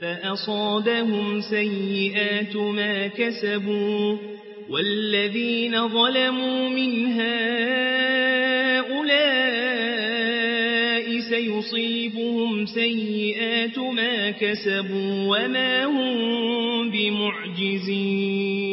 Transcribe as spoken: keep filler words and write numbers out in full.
فأصابهم سيئات ما كسبوا والذين ظلموا من هؤلاء سيصيبهم سيئات ما كسبوا وما هم بمعجزين